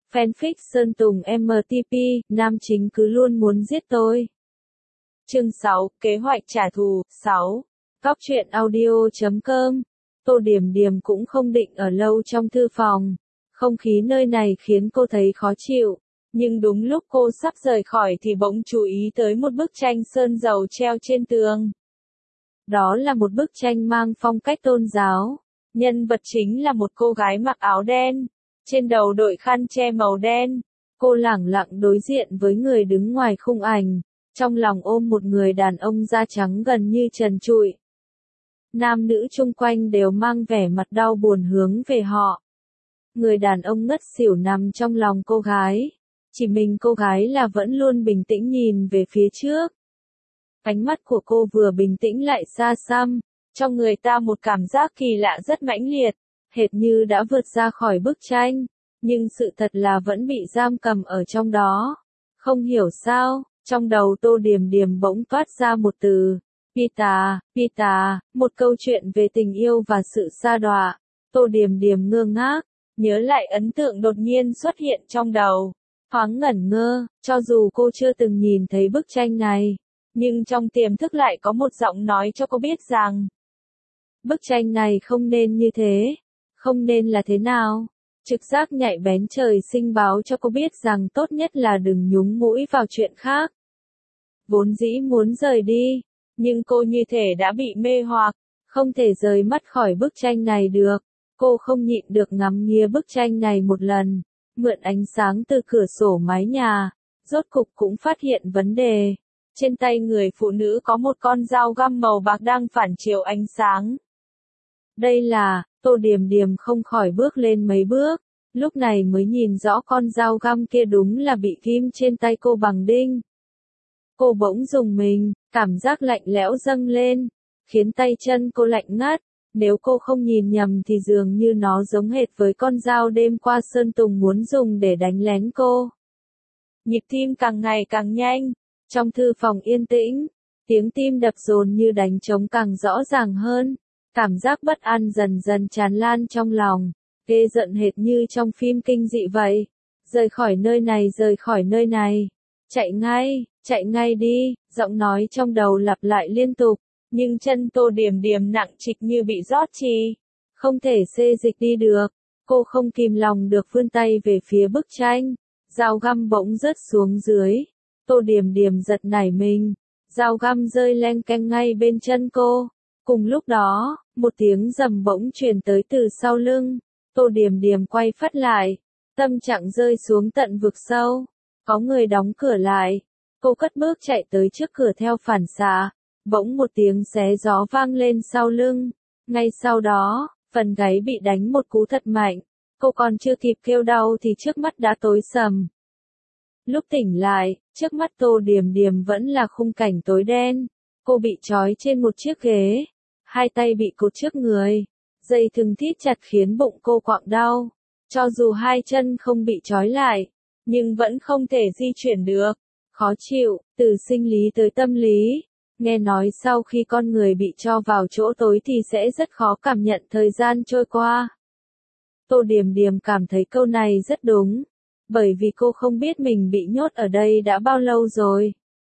Fanfic Sơn Tùng MTP, nam chính cứ luôn muốn giết tôi. Chương 6, Kế hoạch trả thù, 6. Cóc truyện audio.com. Tô Điểm Điểm cũng không định ở lâu trong thư phòng. Không khí nơi này khiến cô thấy khó chịu. Nhưng đúng lúc cô sắp rời khỏi thì bỗng chú ý tới một bức tranh sơn dầu treo trên tường. Đó là một bức tranh mang phong cách tôn giáo. Nhân vật chính là một cô gái mặc áo đen. Trên đầu đội khăn che màu đen. Cô lẳng lặng đối diện với người đứng ngoài khung ảnh. Trong lòng ôm một người đàn ông da trắng gần như trần trụi. Nam nữ chung quanh đều mang vẻ mặt đau buồn hướng về họ. Người đàn ông ngất xỉu nằm trong lòng cô gái. Chỉ mình cô gái là vẫn luôn bình tĩnh nhìn về phía trước. Ánh mắt của cô vừa bình tĩnh lại xa xăm, cho người ta một cảm giác kỳ lạ rất mãnh liệt, hệt như đã vượt ra khỏi bức tranh, nhưng sự thật là vẫn bị giam cầm ở trong đó. Không hiểu sao, trong đầu Tô Điểm Điểm bỗng toát ra một từ, Pita, một câu chuyện về tình yêu và sự sa đọa. Tô Điểm Điểm ngơ ngác, nhớ lại ấn tượng đột nhiên xuất hiện trong đầu, thoáng ngẩn ngơ, cho dù cô chưa từng nhìn thấy bức tranh này. Nhưng trong tiềm thức lại có một giọng nói cho cô biết rằng bức tranh này không nên như thế, không nên là thế nào. Trực giác nhạy bén trời sinh báo cho cô biết rằng tốt nhất là đừng nhúng mũi vào chuyện khác. Vốn dĩ muốn rời đi, nhưng cô như thể đã bị mê hoặc, không thể rời mắt khỏi bức tranh này được. Cô không nhịn được ngắm nghía bức tranh này một lần, mượn ánh sáng từ cửa sổ mái nhà, rốt cục cũng phát hiện vấn đề. Trên tay người phụ nữ có một con dao găm màu bạc đang phản chiếu ánh sáng. Đây là, Tô Điểm Điểm không khỏi bước lên mấy bước, lúc này mới nhìn rõ con dao găm kia đúng là bị ghim trên tay cô bằng đinh. Cô bỗng rùng mình, cảm giác lạnh lẽo dâng lên, khiến tay chân cô lạnh ngắt. Nếu cô không nhìn nhầm thì dường như nó giống hệt với con dao đêm qua Sơn Tùng muốn dùng để đánh lén cô. Nhịp tim càng ngày càng nhanh. Trong thư phòng yên tĩnh, tiếng tim đập dồn như đánh trống càng rõ ràng hơn. Cảm giác bất an dần dần tràn lan trong lòng, ghê giận hệt như trong phim kinh dị vậy. Rời khỏi nơi này, chạy ngay đi, giọng nói trong đầu lặp lại liên tục, nhưng chân Tô Điểm Điểm nặng trịch như bị rót chì, không thể xê dịch đi được. Cô không kìm lòng được vươn tay về phía bức tranh, dao găm bỗng rớt xuống dưới. Tô Điểm Điểm giật nảy mình, dao găm rơi leng keng ngay bên chân cô. Cùng lúc đó, một tiếng rầm bỗng truyền tới từ sau lưng. Tô Điểm Điểm quay phắt lại, tâm trạng rơi xuống tận vực sâu. Có người đóng cửa lại. Cô cất bước chạy tới trước cửa theo phản xạ. Bỗng một tiếng xé gió vang lên sau lưng. Ngay sau đó, phần gáy bị đánh một cú thật mạnh. Cô còn chưa kịp kêu đau thì trước mắt đã tối sầm. Lúc tỉnh lại, trước mắt Tô Điểm Điểm vẫn là khung cảnh tối đen. Cô bị trói trên một chiếc ghế, hai tay bị cột trước người, dây thừng thít chặt khiến bụng cô quặn đau. Cho dù hai chân không bị trói lại, nhưng vẫn không thể di chuyển được. Khó chịu, từ sinh lý tới tâm lý. Nghe nói sau khi con người bị cho vào chỗ tối thì sẽ rất khó cảm nhận thời gian trôi qua. Tô Điểm Điểm cảm thấy câu này rất đúng. Bởi vì cô không biết mình bị nhốt ở đây đã bao lâu rồi.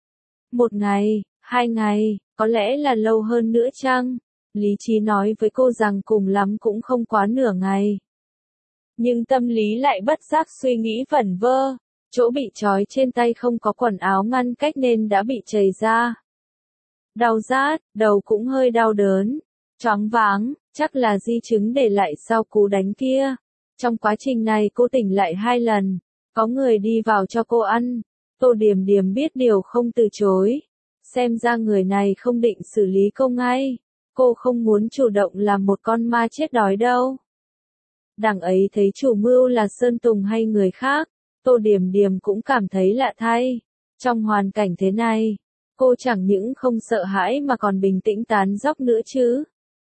1 ngày, 2 ngày, có lẽ là lâu hơn nữa chăng? Lý trí nói với cô rằng cùng lắm cũng không quá nửa ngày. Nhưng tâm lý lại bất giác suy nghĩ vẩn vơ. Chỗ bị trói trên tay không có quần áo ngăn cách nên đã bị chảy ra. Đau rát, đầu cũng hơi đau đớn. Choáng váng, chắc là di chứng để lại sau cú đánh kia. Trong quá trình này cô tỉnh lại 2 lần, có người đi vào cho cô ăn. Tô Điểm Điểm biết điều không từ chối. Xem ra người này không định xử lý cô ngay. Cô không muốn chủ động làm một con ma chết đói đâu. Đằng ấy thấy chủ mưu là Sơn Tùng hay người khác, Tô Điểm Điểm cũng cảm thấy lạ thay. Trong hoàn cảnh thế này, cô chẳng những không sợ hãi mà còn bình tĩnh tán dóc nữa chứ.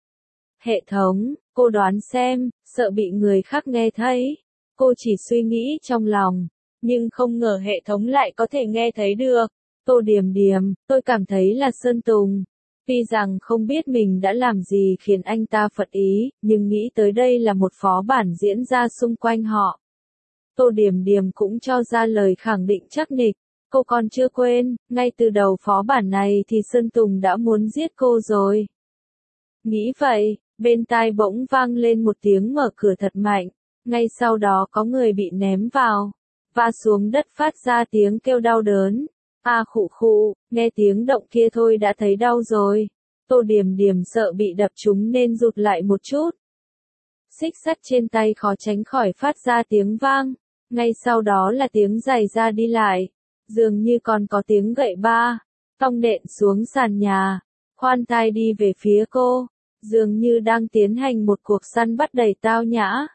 Hệ thống, cô đoán xem, sợ bị người khác nghe thấy. Cô chỉ suy nghĩ trong lòng, nhưng không ngờ hệ thống lại có thể nghe thấy được. Tô Điểm Điểm, tôi cảm thấy là Sơn Tùng. Tuy rằng không biết mình đã làm gì khiến anh ta phật ý, nhưng nghĩ tới đây là một phó bản diễn ra xung quanh họ. Tô Điểm Điểm cũng cho ra lời khẳng định chắc nịch. Cô còn chưa quên, ngay từ đầu phó bản này thì Sơn Tùng đã muốn giết cô rồi. Nghĩ vậy, bên tai bỗng vang lên một tiếng mở cửa thật mạnh. Ngay sau đó có người bị ném vào, và xuống đất phát ra tiếng kêu đau đớn. À khụ khụ, nghe tiếng động kia thôi đã thấy đau rồi. Tô Điểm Điểm sợ bị đập trúng nên rụt lại một chút. Xích sắt trên tay khó tránh khỏi phát ra tiếng vang. Ngay sau đó là tiếng giày da đi lại. Dường như còn có tiếng gậy ba, tong nện xuống sàn nhà. Khoan thai đi về phía cô. Dường như đang tiến hành một cuộc săn bắt đầy tao nhã.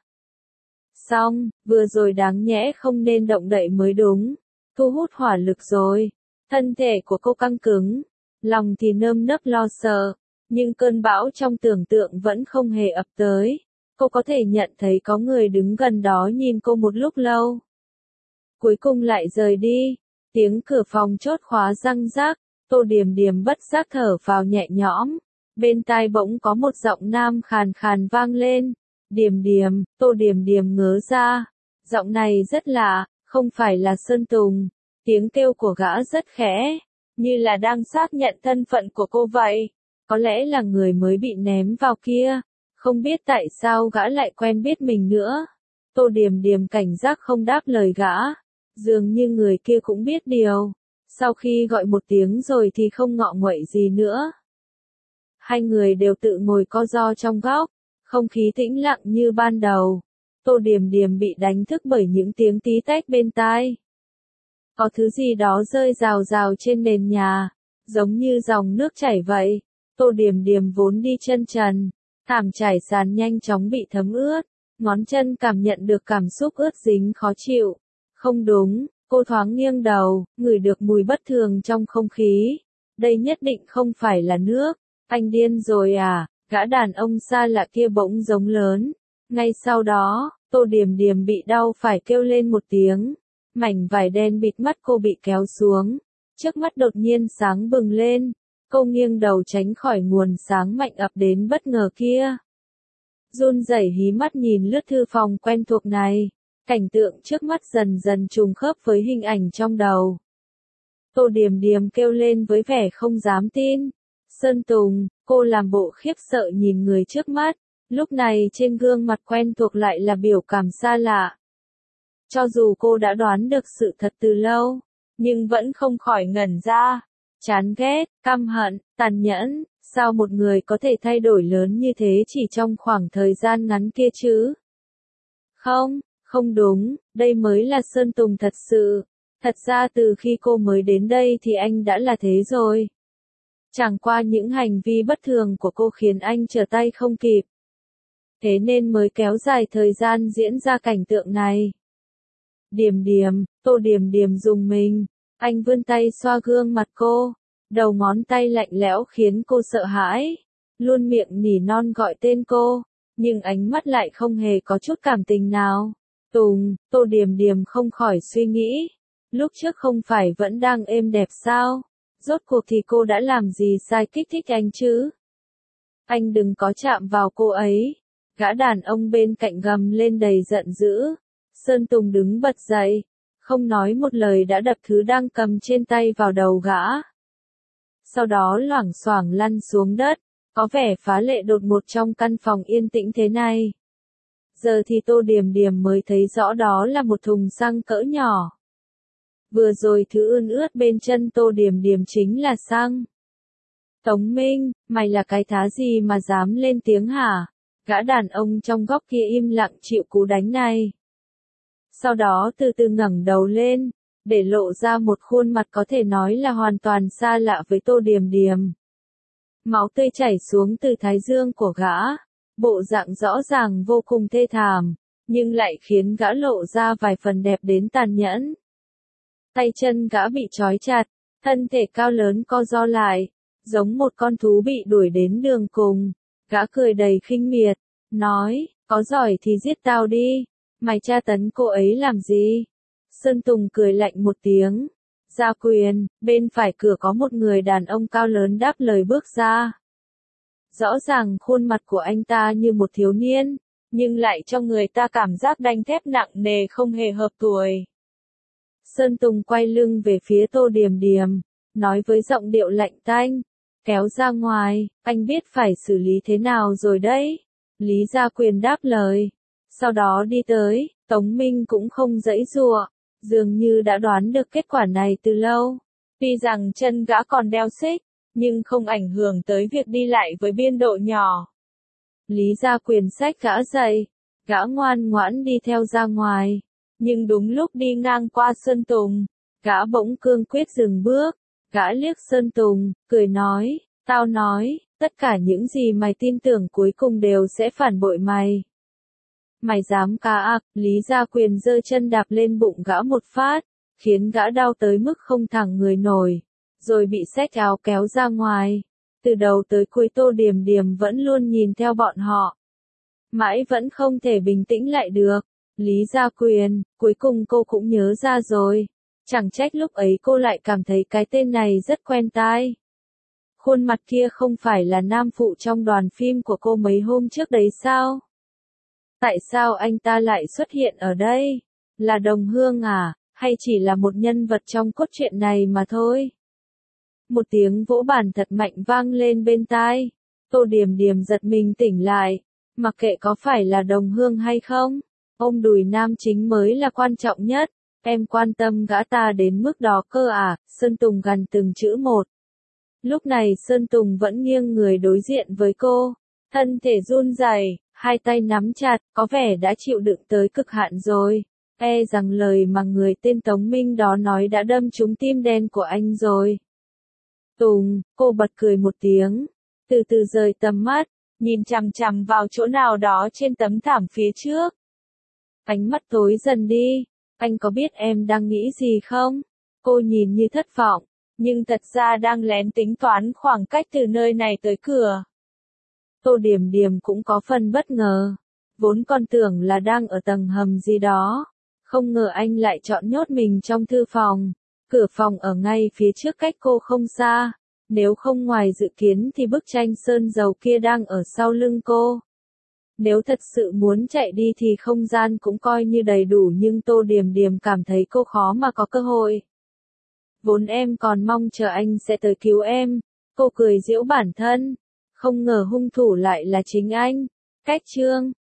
Xong, vừa rồi đáng nhẽ không nên động đậy mới đúng. Thu hút hỏa lực rồi. Thân thể của cô căng cứng. Lòng thì nơm nớp lo sợ. Nhưng cơn bão trong tưởng tượng vẫn không hề ập tới. Cô có thể nhận thấy có người đứng gần đó nhìn cô một lúc lâu. Cuối cùng lại rời đi. Tiếng cửa phòng chốt khóa răng rác. Tô Điểm Điểm bất giác thở vào nhẹ nhõm. Bên tai bỗng có một giọng nam khàn khàn vang lên. Điểm Điểm, Tô Điểm Điểm ngớ ra. Giọng này rất lạ, không phải là Sơn Tùng. Tiếng kêu của gã rất khẽ, như là đang xác nhận thân phận của cô vậy. Có lẽ là người mới bị ném vào kia. Không biết tại sao gã lại quen biết mình nữa. Tô Điểm Điểm cảnh giác không đáp lời gã. Dường như người kia cũng biết điều. Sau khi gọi một tiếng rồi thì không ngọ nguậy gì nữa. Hai người đều tự ngồi co ro trong góc. Không khí tĩnh lặng như ban đầu. Tô Điểm Điểm bị đánh thức bởi những tiếng tí tách bên tai. Có thứ gì đó rơi rào rào trên nền nhà. Giống như dòng nước chảy vậy. Tô Điểm Điểm vốn đi chân trần. Thảm trải sàn nhanh chóng bị thấm ướt. Ngón chân cảm nhận được cảm xúc ướt dính khó chịu. Không đúng, cô thoáng nghiêng đầu, ngửi được mùi bất thường trong không khí. Đây nhất định không phải là nước. Anh điên rồi à? Gã đàn ông xa lạ kia bỗng giống lớn. Ngay sau đó, Tô Điểm Điểm bị đau phải kêu lên một tiếng. Mảnh vải đen bịt mắt cô bị kéo xuống. Trước mắt đột nhiên sáng bừng lên. Cô nghiêng đầu tránh khỏi nguồn sáng mạnh ập đến bất ngờ kia. Run rẩy hí mắt nhìn lướt thư phòng quen thuộc này. Cảnh tượng trước mắt dần dần trùng khớp với hình ảnh trong đầu. Tô Điểm Điểm kêu lên với vẻ không dám tin. Sơn Tùng, cô làm bộ khiếp sợ nhìn người trước mắt. Lúc này trên gương mặt quen thuộc lại là biểu cảm xa lạ. Cho dù cô đã đoán được sự thật từ lâu, nhưng vẫn không khỏi ngẩn ra. Chán ghét, căm hận, tàn nhẫn, sao một người có thể thay đổi lớn như thế chỉ trong khoảng thời gian ngắn kia chứ? Không, không đúng, đây mới là Sơn Tùng thật sự. Thật ra từ khi cô mới đến đây thì anh đã là thế rồi. Chẳng qua những hành vi bất thường của cô khiến anh trở tay không kịp. Thế nên mới kéo dài thời gian diễn ra cảnh tượng này. Điểm Điểm, Tô Điểm Điểm rùng mình. Anh vươn tay xoa gương mặt cô. Đầu ngón tay lạnh lẽo khiến cô sợ hãi. Luôn miệng nỉ non gọi tên cô. Nhưng ánh mắt lại không hề có chút cảm tình nào. Tùng, Tô Điểm Điểm không khỏi suy nghĩ. Lúc trước không phải vẫn đang êm đẹp sao? Rốt cuộc thì cô đã làm gì sai kích thích anh chứ? Anh đừng có chạm vào cô ấy. Gã đàn ông bên cạnh gầm lên đầy giận dữ. Sơn Tùng đứng bật dậy. Không nói một lời đã đập thứ đang cầm trên tay vào đầu gã. Sau đó loảng xoảng lăn xuống đất. Có vẻ phá lệ đột ngột trong căn phòng yên tĩnh thế này. Giờ thì Tô Điểm Điểm mới thấy rõ đó là một thùng xăng cỡ nhỏ. Vừa rồi thứ ươn ướt bên chân Tô Điểm Điểm chính là xăng. Tống Minh, mày là cái thá gì mà dám lên tiếng hả? Gã đàn ông trong góc kia im lặng chịu cú đánh này. Sau đó từ từ ngẩng đầu lên, để lộ ra một khuôn mặt có thể nói là hoàn toàn xa lạ với Tô Điểm Điểm. Máu tươi chảy xuống từ thái dương của gã, bộ dạng rõ ràng vô cùng thê thảm, nhưng lại khiến gã lộ ra vài phần đẹp đến tàn nhẫn. Tay chân gã bị trói chặt, thân thể cao lớn co ro lại, giống một con thú bị đuổi đến đường cùng. Gã cười đầy khinh miệt, nói, có giỏi thì giết tao đi, mày tra tấn cô ấy làm gì? Sơn Tùng cười lạnh một tiếng. Gia quyền, bên phải cửa có một người đàn ông cao lớn đáp lời bước ra. Rõ ràng khuôn mặt của anh ta như một thiếu niên, nhưng lại cho người ta cảm giác đanh thép nặng nề không hề hợp tuổi. Sơn Tùng quay lưng về phía Tô Điềm Điềm, nói với giọng điệu lạnh tanh, kéo ra ngoài, anh biết phải xử lý thế nào rồi đấy. Lý Gia Quyền đáp lời. Sau đó đi tới, Tống Minh cũng không giãy giụa, dường như đã đoán được kết quả này từ lâu. Tuy rằng chân gã còn đeo xích, nhưng không ảnh hưởng tới việc đi lại với biên độ nhỏ. Lý Gia Quyền xách gã dậy, gã ngoan ngoãn đi theo ra ngoài. Nhưng đúng lúc đi ngang qua Sơn Tùng, gã bỗng cương quyết dừng bước, gã liếc Sơn Tùng, cười nói, tao nói, tất cả những gì mày tin tưởng cuối cùng đều sẽ phản bội mày. Mày dám cá ạc, Lý Gia Quyền giơ chân đạp lên bụng gã một phát, khiến gã đau tới mức không thẳng người nổi, rồi bị xách áo kéo ra ngoài. Từ đầu tới cuối Tô Điềm Điềm vẫn luôn nhìn theo bọn họ. Mãi vẫn không thể bình tĩnh lại được. Lý Gia Quyền, cuối cùng cô cũng nhớ ra rồi. Chẳng trách lúc ấy cô lại cảm thấy cái tên này rất quen tai. Khuôn mặt kia không phải là nam phụ trong đoàn phim của cô mấy hôm trước đấy sao? Tại sao anh ta lại xuất hiện ở đây? Là đồng hương à? Hay chỉ là một nhân vật trong cốt truyện này mà thôi? Một tiếng vỗ bàn thật mạnh vang lên bên tai. Tô Điềm Điềm giật mình tỉnh lại. Mặc kệ có phải là đồng hương hay không, ôm đùi nam chính mới là quan trọng nhất. Em quan tâm gã ta đến mức đó cơ à? Sơn Tùng gằn từng chữ một. Lúc này Sơn Tùng vẫn nghiêng người đối diện với cô. Thân thể run rẩy, hai tay nắm chặt, có vẻ đã chịu đựng tới cực hạn rồi. E rằng lời mà người tên Tống Minh đó nói đã đâm trúng tim đen của anh rồi. Tùng, cô bật cười một tiếng, từ từ rời tầm mắt, nhìn chằm chằm vào chỗ nào đó trên tấm thảm phía trước. Ánh mắt tối dần đi, anh có biết em đang nghĩ gì không? Cô nhìn như thất vọng, nhưng thật ra đang lén tính toán khoảng cách từ nơi này tới cửa. Tô Điềm Điềm cũng có phần bất ngờ, vốn còn tưởng là đang ở tầng hầm gì đó, không ngờ anh lại chọn nhốt mình trong thư phòng. Cửa phòng ở ngay phía trước cách cô không xa, nếu không ngoài dự kiến thì bức tranh sơn dầu kia đang ở sau lưng cô. Nếu thật sự muốn chạy đi thì không gian cũng coi như đầy đủ, nhưng Tô Điềm Điềm cảm thấy cô khó mà có cơ hội. Vốn em còn mong chờ anh sẽ tới cứu em, cô cười giễu bản thân, không ngờ hung thủ lại là chính anh. Cách chương